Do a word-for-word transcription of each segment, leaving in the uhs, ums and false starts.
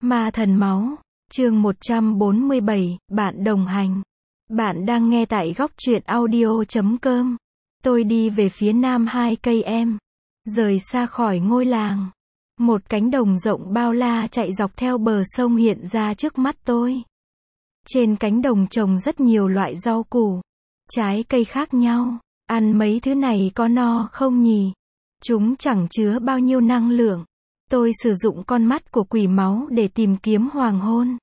Ma thần máu, chương một trăm bốn mươi bảy, bạn đồng hành. Bạn đang nghe tại góc truyện audio chấm com. Tôi đi về phía nam hai cây em, rời xa khỏi ngôi làng. Một cánh đồng rộng bao la chạy dọc theo bờ sông hiện ra trước mắt tôi. Trên cánh đồng trồng rất nhiều loại rau củ, trái cây khác nhau. Ăn mấy thứ này có no không nhỉ? Chúng chẳng chứa bao nhiêu năng lượng. Tôi sử dụng con mắt của quỷ máu để tìm kiếm hoàng hôn.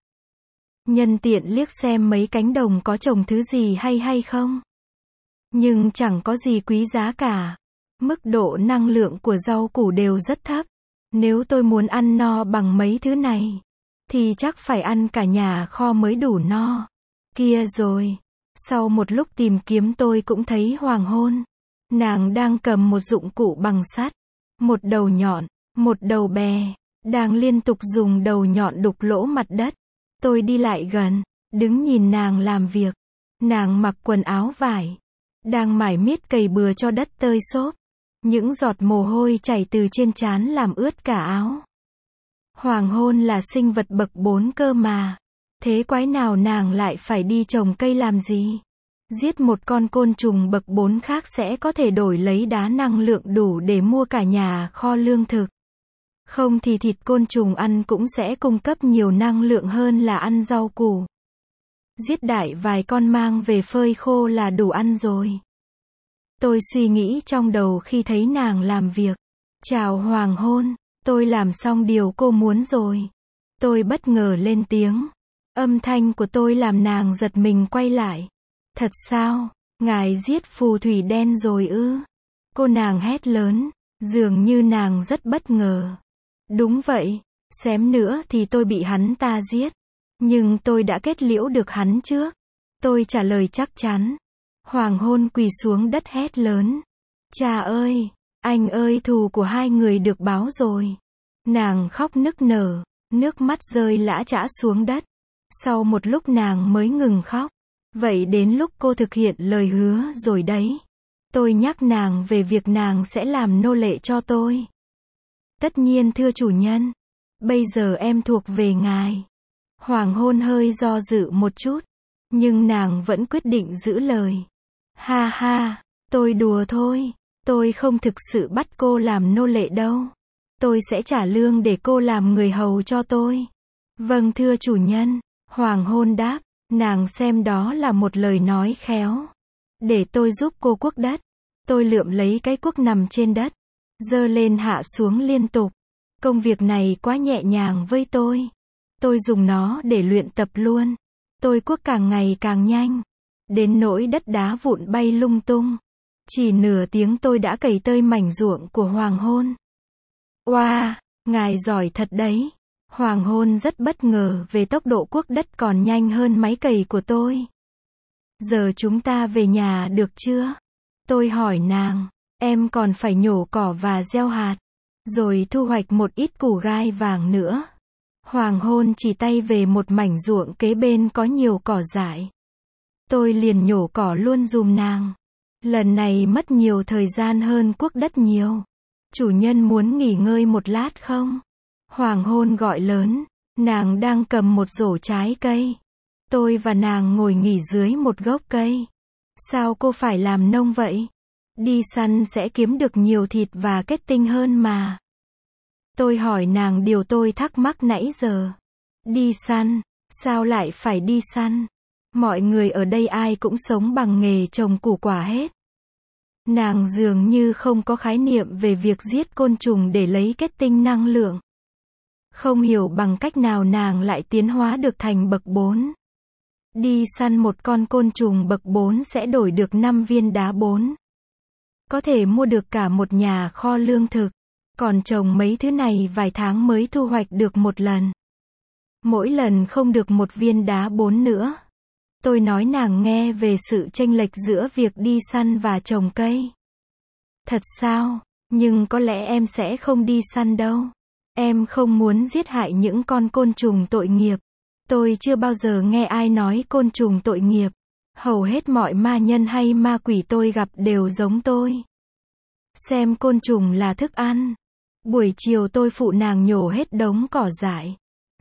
Nhân tiện liếc xem mấy cánh đồng có trồng thứ gì hay hay không. Nhưng chẳng có gì quý giá cả. Mức độ năng lượng của rau củ đều rất thấp. Nếu tôi muốn ăn no bằng mấy thứ này, thì chắc phải ăn cả nhà kho mới đủ no. Kia rồi. Sau một lúc tìm kiếm tôi cũng thấy hoàng hôn. Nàng đang cầm một dụng cụ bằng sắt. Một đầu nhọn, một đầu bè. Đang liên tục dùng đầu nhọn đục lỗ mặt đất. Tôi đi lại gần, đứng nhìn nàng làm việc. Nàng mặc quần áo vải. Đang mải miết cày bừa cho đất tơi xốp. Những giọt mồ hôi chảy từ trên trán làm ướt cả áo. Hoàng hôn là sinh vật bậc bốn cơ mà. Thế quái nào nàng lại phải đi trồng cây làm gì? Giết một con côn trùng bậc bốn khác sẽ có thể đổi lấy đá năng lượng đủ để mua cả nhà kho lương thực. Không thì thịt côn trùng ăn cũng sẽ cung cấp nhiều năng lượng hơn là ăn rau củ. Giết đại vài con mang về phơi khô là đủ ăn rồi. Tôi suy nghĩ trong đầu khi thấy nàng làm việc. Chào hoàng hôn, tôi làm xong điều cô muốn rồi. Tôi bất ngờ lên tiếng. Âm thanh của tôi làm nàng giật mình quay lại. Thật sao, ngài giết phù thủy đen rồi ư? Cô nàng hét lớn, dường như nàng rất bất ngờ. Đúng vậy, xém nữa thì tôi bị hắn ta giết. Nhưng tôi đã kết liễu được hắn trước. Tôi trả lời chắc chắn. Hoàng hôn quỳ xuống đất hét lớn. Cha ơi, anh ơi, thù của hai người được báo rồi. Nàng khóc nức nở, nước mắt rơi lã chã xuống đất. Sau một lúc nàng mới ngừng khóc. Vậy đến lúc cô thực hiện lời hứa rồi đấy. Tôi nhắc nàng về việc nàng sẽ làm nô lệ cho tôi. Tất nhiên thưa chủ nhân. Bây giờ em thuộc về ngài. Hoàng hôn hơi do dự một chút. Nhưng nàng vẫn quyết định giữ lời. Ha ha, tôi đùa thôi. Tôi không thực sự bắt cô làm nô lệ đâu. Tôi sẽ trả lương để cô làm người hầu cho tôi. Vâng thưa chủ nhân. Hoàng hôn đáp. Nàng xem đó là một lời nói khéo. Để tôi giúp cô cuốc đất. Tôi lượm lấy cái cuốc nằm trên đất. Giơ lên hạ xuống liên tục. Công việc này quá nhẹ nhàng với tôi. Tôi dùng nó để luyện tập luôn. Tôi cuốc càng ngày càng nhanh. Đến nỗi đất đá vụn bay lung tung. Chỉ nửa tiếng tôi đã cày tơi mảnh ruộng của hoàng hôn. Oa, ngài giỏi thật đấy. Hoàng hôn rất bất ngờ về tốc độ cuốc đất còn nhanh hơn máy cày của tôi. Giờ chúng ta về nhà được chưa? Tôi hỏi nàng. Em còn phải nhổ cỏ và gieo hạt. Rồi thu hoạch một ít củ gai vàng nữa. Hoàng hôn chỉ tay về một mảnh ruộng kế bên có nhiều cỏ dại. Tôi liền nhổ cỏ luôn giùm nàng. Lần này mất nhiều thời gian hơn cuốc đất nhiều. Chủ nhân muốn nghỉ ngơi một lát không? Hoàng hôn gọi lớn. Nàng đang cầm một rổ trái cây. Tôi và nàng ngồi nghỉ dưới một gốc cây. Sao cô phải làm nông vậy? Đi săn sẽ kiếm được nhiều thịt và kết tinh hơn mà. Tôi hỏi nàng điều tôi thắc mắc nãy giờ. Đi săn? Sao lại phải đi săn? Mọi người ở đây ai cũng sống bằng nghề trồng củ quả hết. Nàng dường như không có khái niệm về việc giết côn trùng để lấy kết tinh năng lượng. Không hiểu bằng cách nào nàng lại tiến hóa được thành bậc bốn. Đi săn một con côn trùng bậc bốn sẽ đổi được năm viên đá bốn. Có thể mua được cả một nhà kho lương thực. Còn trồng mấy thứ này vài tháng mới thu hoạch được một lần. Mỗi lần không được một viên đá bốn nữa. Tôi nói nàng nghe về sự chênh lệch giữa việc đi săn và trồng cây. Thật sao? Nhưng có lẽ em sẽ không đi săn đâu. Em không muốn giết hại những con côn trùng tội nghiệp. Tôi chưa bao giờ nghe ai nói côn trùng tội nghiệp. Hầu hết mọi ma nhân hay ma quỷ tôi gặp đều giống tôi. Xem côn trùng là thức ăn. Buổi chiều tôi phụ nàng nhổ hết đống cỏ dại.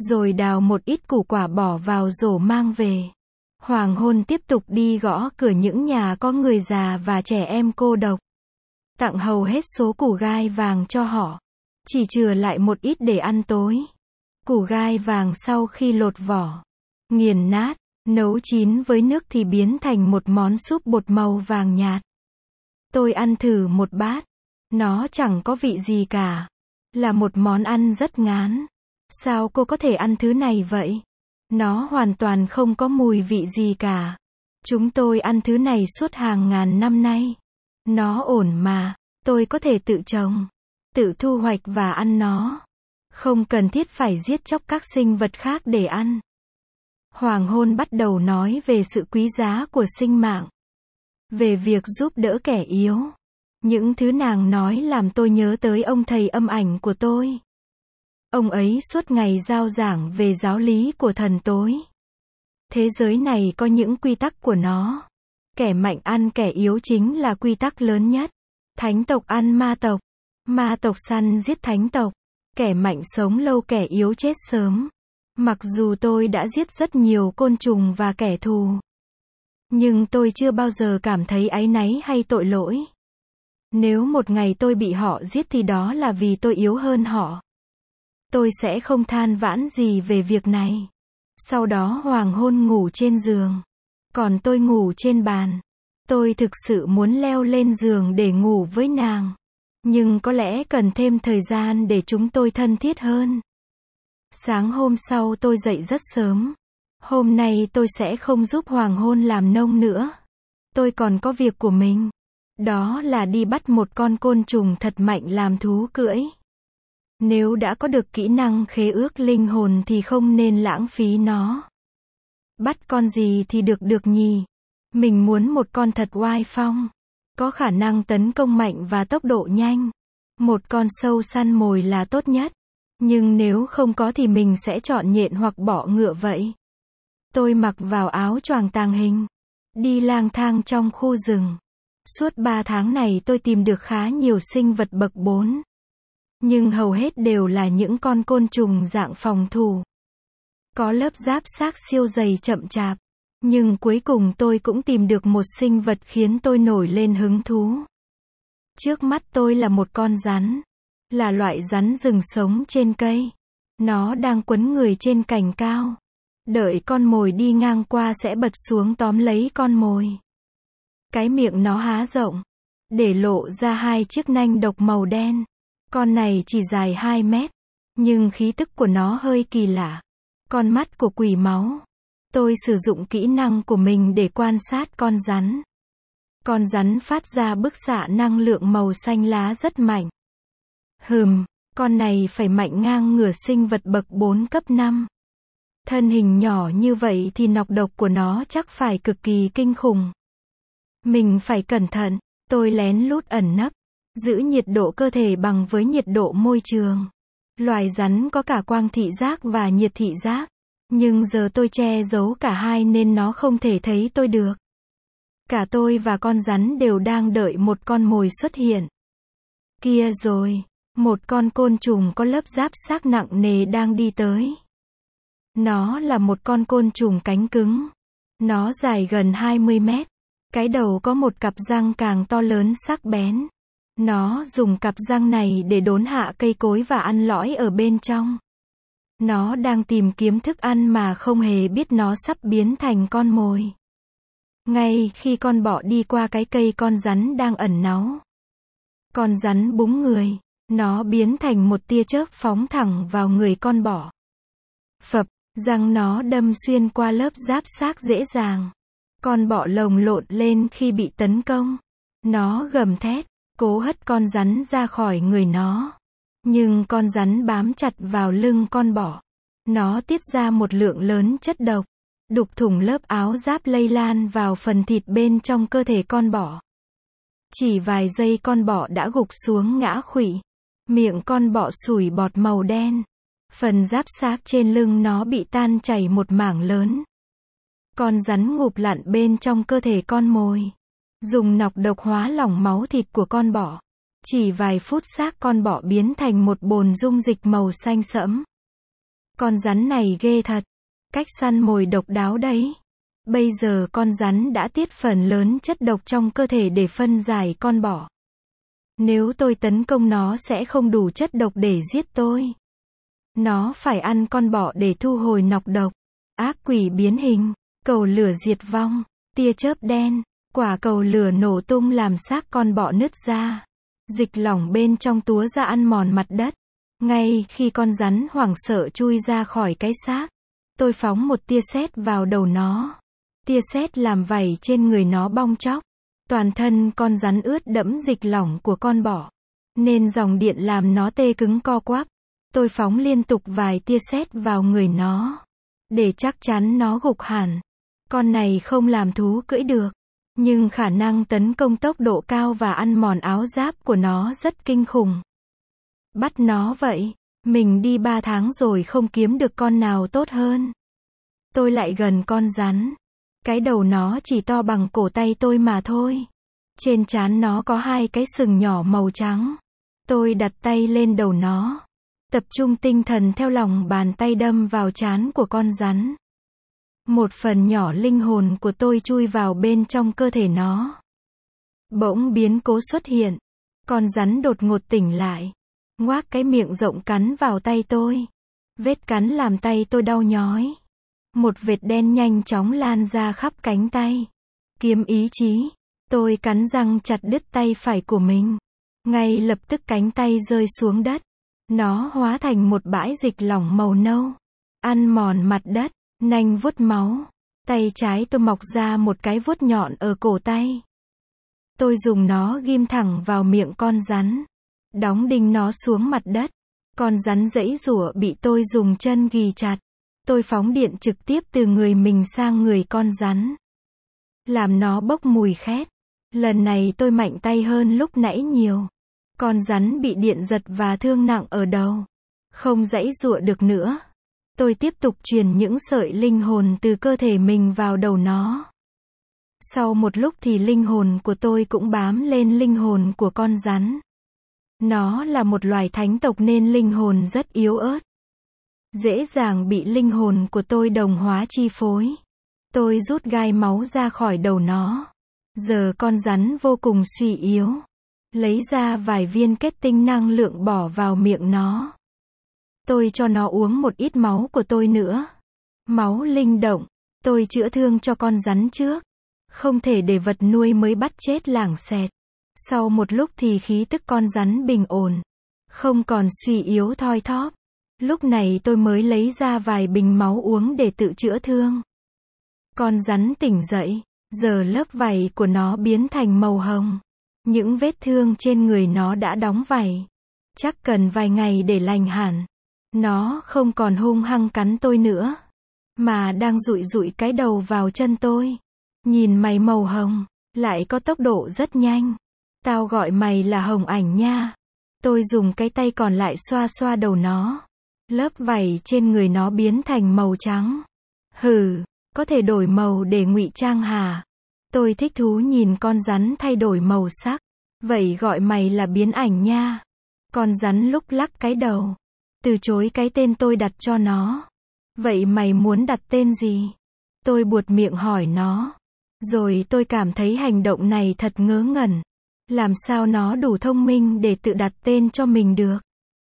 rồi đào một ít củ quả bỏ vào rổ mang về. Hoàng hôn tiếp tục đi gõ cửa những nhà có người già và trẻ em cô độc. Tặng hầu hết số củ gai vàng cho họ. Chỉ chừa lại một ít để ăn tối. Củ gai vàng sau khi lột vỏ, nghiền nát, nấu chín với nước thì biến thành một món súp bột màu vàng nhạt. Tôi ăn thử một bát. Nó chẳng có vị gì cả. Là một món ăn rất ngán. Sao cô có thể ăn thứ này vậy? Nó hoàn toàn không có mùi vị gì cả. Chúng tôi ăn thứ này suốt hàng ngàn năm nay. Nó ổn mà. Tôi có thể tự trồng, tự thu hoạch và ăn nó. Không cần thiết phải giết chóc các sinh vật khác để ăn. Hoàng hôn bắt đầu nói về sự quý giá của sinh mạng. Về việc giúp đỡ kẻ yếu. Những thứ nàng nói làm tôi nhớ tới ông thầy âm ảnh của tôi. Ông ấy suốt ngày rao giảng về giáo lý của thần tối. Thế giới này có những quy tắc của nó. Kẻ mạnh ăn kẻ yếu chính là quy tắc lớn nhất. Thánh tộc ăn ma tộc. Ma tộc săn giết thánh tộc. Kẻ mạnh sống lâu kẻ yếu chết sớm. Mặc dù tôi đã giết rất nhiều côn trùng và kẻ thù, nhưng tôi chưa bao giờ cảm thấy áy náy hay tội lỗi. Nếu một ngày tôi bị họ giết thì đó là vì tôi yếu hơn họ. Tôi sẽ không than vãn gì về việc này. Sau đó hoàng hôn ngủ trên giường. Còn tôi ngủ trên bàn. Tôi thực sự muốn leo lên giường để ngủ với nàng. Nhưng có lẽ cần thêm thời gian để chúng tôi thân thiết hơn. Sáng hôm sau tôi dậy rất sớm. Hôm nay tôi sẽ không giúp hoàng hôn làm nông nữa. Tôi còn có việc của mình. Đó là đi bắt một con côn trùng thật mạnh làm thú cưỡi. Nếu đã có được kỹ năng khế ước linh hồn thì không nên lãng phí nó. Bắt con gì thì được được nhỉ? Mình muốn một con thật oai phong. Có khả năng tấn công mạnh và tốc độ nhanh. Một con sâu săn mồi là tốt nhất. Nhưng nếu không có thì mình sẽ chọn nhện hoặc bọ ngựa vậy. Tôi mặc vào áo choàng tàng hình. Đi lang thang trong khu rừng. Suốt ba tháng này tôi tìm được khá nhiều sinh vật bậc bốn. Nhưng hầu hết đều là những con côn trùng dạng phòng thủ. Có lớp giáp xác siêu dày chậm chạp. Nhưng cuối cùng tôi cũng tìm được một sinh vật khiến tôi nổi lên hứng thú. Trước mắt tôi là một con rắn. Là loại rắn rừng sống trên cây. Nó đang quấn người trên cành cao. Đợi con mồi đi ngang qua sẽ bật xuống tóm lấy con mồi. Cái miệng nó há rộng. Để lộ ra hai chiếc nanh độc màu đen. Con này chỉ dài hai mét. Nhưng khí tức của nó hơi kỳ lạ. Con mắt của quỷ máu. Tôi sử dụng kỹ năng của mình để quan sát con rắn. Con rắn phát ra bức xạ năng lượng màu xanh lá rất mạnh. Hừm, con này phải mạnh ngang ngửa sinh vật bậc bốn cấp năm. Thân hình nhỏ như vậy thì nọc độc của nó chắc phải cực kỳ kinh khủng. Mình phải cẩn thận, tôi lén lút ẩn nấp, giữ nhiệt độ cơ thể bằng với nhiệt độ môi trường. Loài rắn có cả quang thị giác và nhiệt thị giác. Nhưng giờ tôi che giấu cả hai nên nó không thể thấy tôi được. Cả tôi và con rắn đều đang đợi một con mồi xuất hiện. Kia rồi, một con côn trùng có lớp giáp xác nặng nề đang đi tới. Nó là một con côn trùng cánh cứng. Nó dài gần hai mươi mét. Cái đầu có một cặp răng càng to lớn sắc bén. Nó dùng cặp răng này để đốn hạ cây cối và ăn lõi ở bên trong. Nó đang tìm kiếm thức ăn mà không hề biết nó sắp biến thành con mồi. Ngay khi con bọ đi qua cái cây con rắn đang ẩn náu. Con rắn búng người. Nó biến thành một tia chớp phóng thẳng vào người con bọ. Phập, răng nó đâm xuyên qua lớp giáp xác dễ dàng. Con bọ lồng lộn lên khi bị tấn công. Nó gầm thét, cố hất con rắn ra khỏi người nó. Nhưng con rắn bám chặt vào lưng con bọ. Nó tiết ra một lượng lớn chất độc. Đục thủng lớp áo giáp lây lan vào phần thịt bên trong cơ thể con bọ. Chỉ vài giây con bọ đã gục xuống ngã khuỵu. Miệng con bọ sủi bọt màu đen. Phần giáp xác trên lưng nó bị tan chảy một mảng lớn. Con rắn ngụp lặn bên trong cơ thể con mồi. Dùng nọc độc hóa lỏng máu thịt của con bọ. Chỉ vài phút xác con bọ biến thành một bồn dung dịch màu xanh sẫm. Con rắn này ghê thật. Cách săn mồi độc đáo đấy. Bây giờ con rắn đã tiết phần lớn chất độc trong cơ thể để phân giải con bọ. Nếu tôi tấn công nó sẽ không đủ chất độc để giết tôi. Nó phải ăn con bọ để thu hồi nọc độc. Ác quỷ biến hình, cầu lửa diệt vong, tia chớp đen, quả cầu lửa nổ tung làm xác con bọ nứt ra. Dịch lỏng bên trong túa ra ăn mòn mặt đất. Ngay khi con rắn hoảng sợ chui ra khỏi cái xác, tôi phóng một tia sét vào đầu nó. Tia sét làm vảy trên người nó bong tróc. Toàn thân con rắn ướt đẫm dịch lỏng của con bọ. Nên dòng điện làm nó tê cứng co quắp. Tôi phóng liên tục vài tia sét vào người nó. Để chắc chắn nó gục hẳn. Con này không làm thú cưỡi được. Nhưng khả năng tấn công tốc độ cao và ăn mòn áo giáp của nó rất kinh khủng. Bắt nó vậy. Mình đi ba tháng rồi không kiếm được con nào tốt hơn. Tôi lại gần con rắn. Cái đầu nó chỉ to bằng cổ tay tôi mà thôi. Trên trán nó có hai cái sừng nhỏ màu trắng. Tôi đặt tay lên đầu nó. Tập trung tinh thần theo lòng bàn tay đâm vào trán của con rắn. Một phần nhỏ linh hồn của tôi chui vào bên trong cơ thể nó. Bỗng biến cố xuất hiện. Con rắn đột ngột tỉnh lại. Ngoác cái miệng rộng cắn vào tay tôi. Vết cắn làm tay tôi đau nhói. Một vệt đen nhanh chóng lan ra khắp cánh tay. Kiếm ý chí. Tôi cắn răng chặt đứt tay phải của mình. Ngay lập tức cánh tay rơi xuống đất. Nó hóa thành một bãi dịch lỏng màu nâu. Ăn mòn mặt đất, nanh vuốt máu. Tay trái tôi mọc ra một cái vuốt nhọn ở cổ tay. Tôi dùng nó ghim thẳng vào miệng con rắn. Đóng đinh nó xuống mặt đất. Con rắn giãy giụa bị tôi dùng chân ghì chặt. Tôi phóng điện trực tiếp từ người mình sang người con rắn. Làm nó bốc mùi khét. Lần này tôi mạnh tay hơn lúc nãy nhiều. Con rắn bị điện giật và thương nặng ở đầu. Không giãy giụa được nữa. Tôi tiếp tục truyền những sợi linh hồn từ cơ thể mình vào đầu nó. Sau một lúc thì linh hồn của tôi cũng bám lên linh hồn của con rắn. Nó là một loài thánh tộc nên linh hồn rất yếu ớt. Dễ dàng bị linh hồn của tôi đồng hóa chi phối. Tôi rút gai máu ra khỏi đầu nó. Giờ con rắn vô cùng suy yếu. Lấy ra vài viên kết tinh năng lượng bỏ vào miệng nó. Tôi cho nó uống một ít máu của tôi nữa. Máu linh động. Tôi chữa thương cho con rắn trước. Không thể để vật nuôi mới bắt chết lảng xẹt. Sau một lúc thì khí tức con rắn bình ổn. Không còn suy yếu thoi thóp. Lúc này tôi mới lấy ra vài bình máu uống để tự chữa thương. Con rắn tỉnh dậy. Giờ lớp vảy của nó biến thành màu hồng. Những vết thương trên người nó đã đóng vảy. Chắc cần vài ngày để lành hẳn. Nó không còn hung hăng cắn tôi nữa. Mà đang dụi dụi cái đầu vào chân tôi. Nhìn mày màu hồng. Lại có tốc độ rất nhanh. Tao gọi mày là Hồng Ảnh nha. Tôi dùng cái tay còn lại xoa xoa đầu nó. Lớp vảy trên người nó biến thành màu trắng. Hừ, có thể đổi màu để ngụy trang hả? Tôi thích thú nhìn con rắn thay đổi màu sắc. Vậy gọi mày là Biến Ảnh nha. Con rắn lúc lắc cái đầu. Từ chối cái tên tôi đặt cho nó. Vậy mày muốn đặt tên gì? Tôi buột miệng hỏi nó. Rồi tôi cảm thấy hành động này thật ngớ ngẩn. Làm sao nó đủ thông minh để tự đặt tên cho mình được?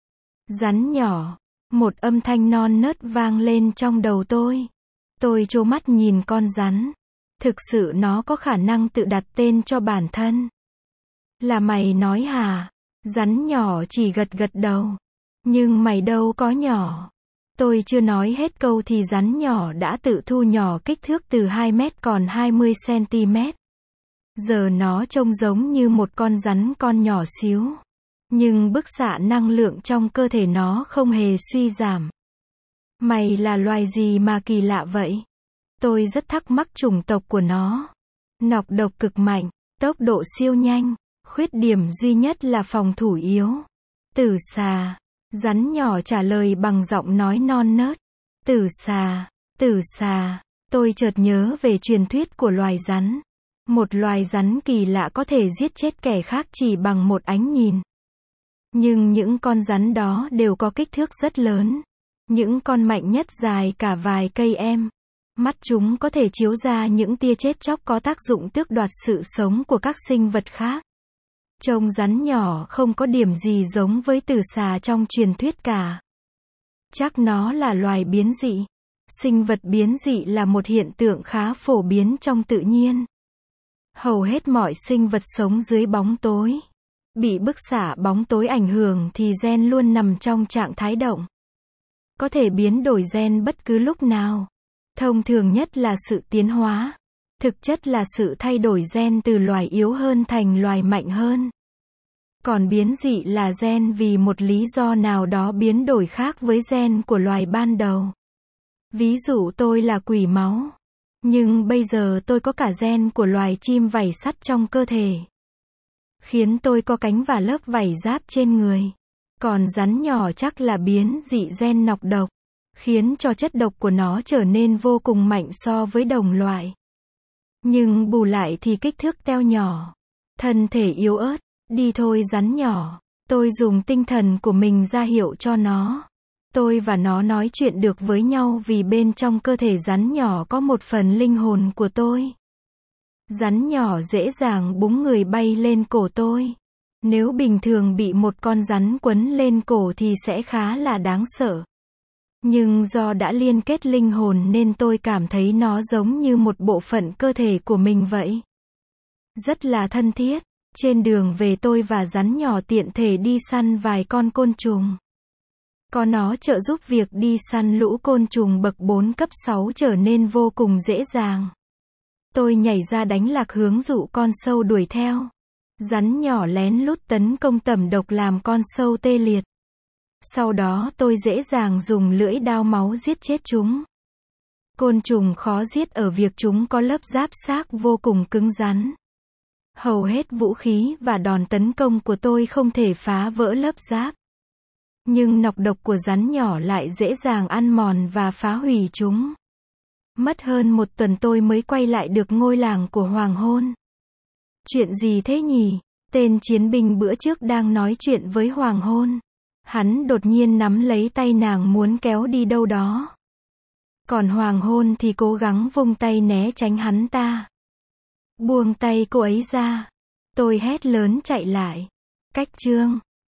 Rắn nhỏ. Một âm thanh non nớt vang lên trong đầu tôi. Tôi trố mắt nhìn con rắn. Thực sự nó có khả năng tự đặt tên cho bản thân. Là mày nói hả? Rắn nhỏ chỉ gật gật đầu. Nhưng mày đâu có nhỏ. Tôi chưa nói hết câu thì rắn nhỏ đã tự thu nhỏ kích thước từ hai mét còn hai mươi xăng-ti-mét. Giờ nó trông giống như một con rắn con nhỏ xíu. Nhưng bức xạ năng lượng trong cơ thể nó không hề suy giảm. Mày là loài gì mà kỳ lạ vậy? Tôi rất thắc mắc chủng tộc của nó. Nọc độc cực mạnh, tốc độ siêu nhanh, khuyết điểm duy nhất là phòng thủ yếu. Tử xà. Rắn nhỏ trả lời bằng giọng nói non nớt. Tử xà, tử xà. Tôi chợt nhớ về truyền thuyết của loài rắn. Một loài rắn kỳ lạ có thể giết chết kẻ khác chỉ bằng một ánh nhìn. Nhưng những con rắn đó đều có kích thước rất lớn. Những con mạnh nhất dài cả vài cây em. Mắt chúng có thể chiếu ra những tia chết chóc có tác dụng tước đoạt sự sống của các sinh vật khác. Trông rắn nhỏ không có điểm gì giống với tử xà trong truyền thuyết cả. Chắc nó là loài biến dị. Sinh vật biến dị là một hiện tượng khá phổ biến trong tự nhiên. Hầu hết mọi sinh vật sống dưới bóng tối. Bị bức xạ bóng tối ảnh hưởng thì gen luôn nằm trong trạng thái động. Có thể biến đổi gen bất cứ lúc nào. Thông thường nhất là sự tiến hóa. Thực chất là sự thay đổi gen từ loài yếu hơn thành loài mạnh hơn. Còn biến dị là gen vì một lý do nào đó biến đổi khác với gen của loài ban đầu. Ví dụ tôi là quỷ máu. Nhưng bây giờ tôi có cả gen của loài chim vảy sắt trong cơ thể. Khiến tôi có cánh và lớp vảy giáp trên người. Còn rắn nhỏ chắc là biến dị gen nọc độc. Khiến cho chất độc của nó trở nên vô cùng mạnh so với đồng loại. Nhưng bù lại thì kích thước teo nhỏ. Thân thể yếu ớt. Đi thôi rắn nhỏ. Tôi dùng tinh thần của mình ra hiệu cho nó. Tôi và nó nói chuyện được với nhau vì bên trong cơ thể rắn nhỏ có một phần linh hồn của tôi. Rắn nhỏ dễ dàng búng người bay lên cổ tôi. Nếu bình thường bị một con rắn quấn lên cổ thì sẽ khá là đáng sợ. Nhưng do đã liên kết linh hồn nên tôi cảm thấy nó giống như một bộ phận cơ thể của mình vậy. Rất là thân thiết. Trên đường về tôi và rắn nhỏ tiện thể đi săn vài con côn trùng. Có nó trợ giúp việc đi săn lũ côn trùng bậc bốn cấp sáu trở nên vô cùng dễ dàng. Tôi nhảy ra đánh lạc hướng dụ con sâu đuổi theo. Rắn nhỏ lén lút tấn công tẩm độc làm con sâu tê liệt. Sau đó tôi dễ dàng dùng lưỡi đao máu giết chết chúng. Côn trùng khó giết ở việc chúng có lớp giáp xác vô cùng cứng rắn. Hầu hết vũ khí và đòn tấn công của tôi không thể phá vỡ lớp giáp. Nhưng nọc độc của rắn nhỏ lại dễ dàng ăn mòn và phá hủy chúng. Mất hơn một tuần tôi mới quay lại được ngôi làng của hoàng hôn. Chuyện gì thế nhỉ? Tên chiến binh bữa trước đang nói chuyện với hoàng hôn. Hắn đột nhiên nắm lấy tay nàng muốn kéo đi đâu đó. Còn hoàng hôn thì cố gắng vung tay né tránh hắn ta. Buông tay cô ấy ra. Tôi hét lớn chạy lại. Cách chương